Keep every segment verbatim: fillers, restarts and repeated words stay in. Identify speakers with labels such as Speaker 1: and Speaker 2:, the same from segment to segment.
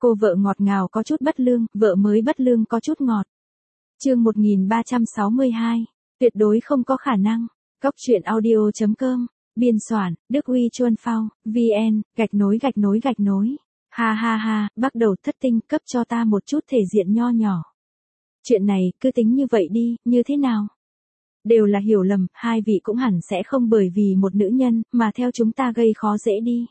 Speaker 1: Cô vợ ngọt ngào có chút bất lương, vợ mới bất lương có chút ngọt. Chương một nghìn ba trăm sáu mươi hai, tuyệt đối không có khả năng. Góc truyện audio chấm com, biên soạn, Đức Uy Chuân Phao, vn, gạch nối gạch nối gạch nối. Ha ha ha, bắt đầu thất tinh, cấp cho ta một chút thể diện nho nhỏ. Chuyện này, cứ tính như vậy đi, như thế nào? Đều là hiểu lầm, hai vị cũng hẳn sẽ không bởi vì một nữ nhân, mà theo chúng ta gây khó dễ đi.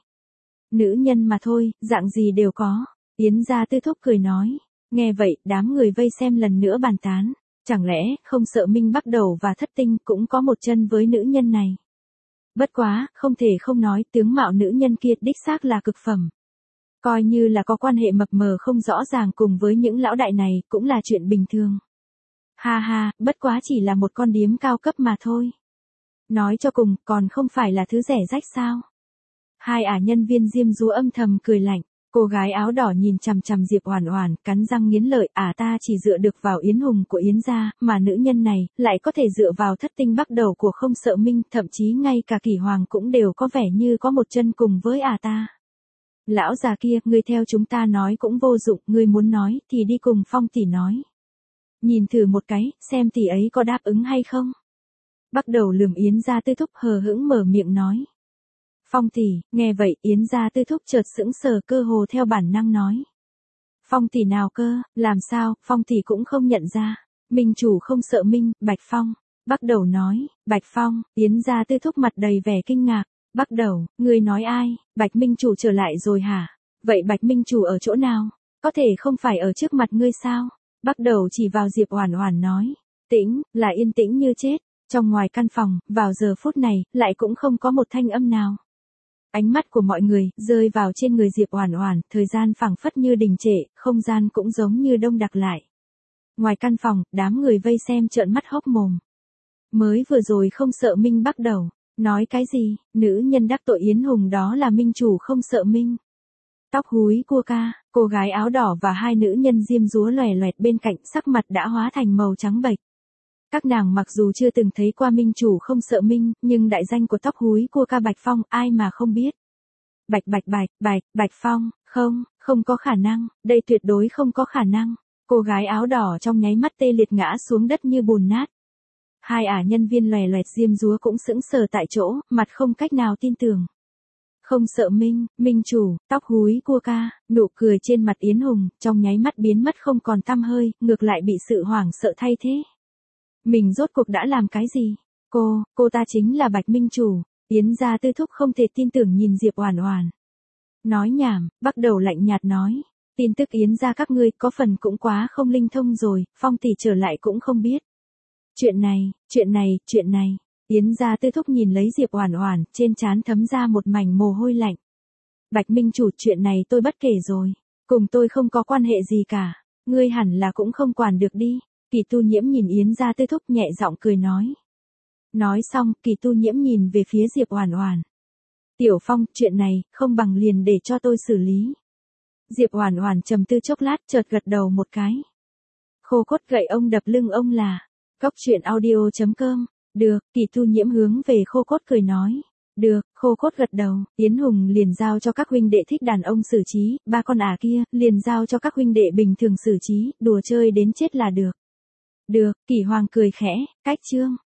Speaker 1: Nữ nhân mà thôi, dạng gì đều có. Yến gia Tư Thúc cười nói. Nghe vậy, đám người vây xem lần nữa bàn tán. Chẳng lẽ, không sợ Minh Bắc Đầu và Thất Tinh cũng có một chân với nữ nhân này? Bất quá, không thể không nói, tướng mạo nữ nhân kia đích xác là cực phẩm. Coi như là có quan hệ mập mờ không rõ ràng cùng với những lão đại này, cũng là chuyện bình thường. Ha ha, bất quá chỉ là một con điếm cao cấp mà thôi. Nói cho cùng, còn không phải là thứ rẻ rách sao? Hai ả nhân viên diêm dúa âm thầm cười lạnh. Cô gái áo đỏ nhìn chằm chằm Diệp Oản Oản, cắn răng nghiến lợi, à ta chỉ dựa được vào Yến Hùng của Yến gia, mà nữ nhân này lại có thể dựa vào Thất Tinh Bắc Đầu của Không Sợ Minh, thậm chí ngay cả Kỷ Hoàng cũng đều có vẻ như có một chân cùng với à ta. Lão già kia, ngươi theo chúng ta nói cũng vô dụng, ngươi muốn nói thì đi cùng Phong tỷ nói. Nhìn thử một cái, xem tỷ ấy có đáp ứng hay không. Bắc Đầu lườm Yến gia Tư Thúc hờ hững mở miệng nói. Phong tỷ, nghe vậy Yến gia Tư Thúc chợt sững sờ, cơ hồ theo bản năng nói. Phong tỷ nào cơ, làm sao, Phong tỷ cũng không nhận ra. Minh chủ Không Sợ Minh, Bạch Phong. Bắc Đầu nói, Bạch Phong, Yến gia Tư Thúc mặt đầy vẻ kinh ngạc. Bắc Đầu, ngươi nói ai, Bạch Minh chủ trở lại rồi hả? Vậy Bạch Minh chủ ở chỗ nào? Có thể không phải ở trước mặt ngươi sao? Bắc Đầu chỉ vào Diệp Oản Oản nói. Tĩnh, là yên tĩnh như chết. Trong ngoài căn phòng, vào giờ phút này, lại cũng không có một thanh âm nào. Ánh mắt của mọi người rơi vào trên người Diệp Oản Oản, thời gian phảng phất như đình trệ, không gian cũng giống như đông đặc lại. Ngoài căn phòng, đám người vây xem trợn mắt hốc mồm. Mới vừa rồi Không Sợ Minh Bắc Đầu, nói cái gì? Nữ nhân đắc tội Yến Hùng đó là Minh chủ Không Sợ Minh. Tóc húi cua ca, cô gái áo đỏ và hai nữ nhân diêm dúa loè loẹt bên cạnh, sắc mặt đã hóa thành màu trắng bệch. Các nàng mặc dù chưa từng thấy qua Minh chủ Không Sợ Minh, nhưng đại danh của tóc húi cua ca Bạch Phong, ai mà không biết. Bạch bạch bạch, bạch, Bạch Phong, không, không có khả năng, đây tuyệt đối không có khả năng. Cô gái áo đỏ trong nháy mắt tê liệt ngã xuống đất như bùn nát. Hai ả nhân viên loè loẹt diêm dúa cũng sững sờ tại chỗ, mặt không cách nào tin tưởng. Không Sợ Minh, Minh chủ, tóc húi cua ca, nụ cười trên mặt Yến Hùng, trong nháy mắt biến mất không còn tăm hơi, ngược lại bị sự hoảng sợ thay thế. Mình rốt cuộc đã làm cái gì? Cô, cô ta chính là Bạch Minh chủ. Yến gia Tư Thúc không thể tin tưởng nhìn Diệp Oản Oản. Nói nhảm, Bắc Đầu lạnh nhạt nói. Tin tức Yến gia các ngươi có phần cũng quá không linh thông rồi, Phong tỷ trở lại cũng không biết. Chuyện này, chuyện này, chuyện này. Yến gia Tư Thúc nhìn lấy Diệp Oản Oản, trên trán thấm ra một mảnh mồ hôi lạnh. Bạch Minh chủ, chuyện này tôi bất kể rồi, cùng tôi không có quan hệ gì cả, ngươi hẳn là cũng không quản được đi. Kỳ Tu Nhiễm nhìn Yến gia Tư Thúc nhẹ giọng cười nói. Nói xong, Kỳ Tu Nhiễm nhìn về phía Diệp Oản Oản. Tiểu Phong, chuyện này, không bằng liền để cho tôi xử lý. Diệp Oản Oản trầm tư chốc lát, chợt gật đầu một cái. Khô cốt gậy ông đập lưng ông là. Góc truyện audio chấm com. Được, Kỳ Tu Nhiễm hướng về Khô cốt cười nói. Được, Khô cốt gật đầu, Yến Hùng liền giao cho các huynh đệ thích đàn ông xử trí, ba con ả kia, liền giao cho các huynh đệ bình thường xử trí, đùa chơi đến chết là được. Được, Kỷ Hoàng cười khẽ, cách chương.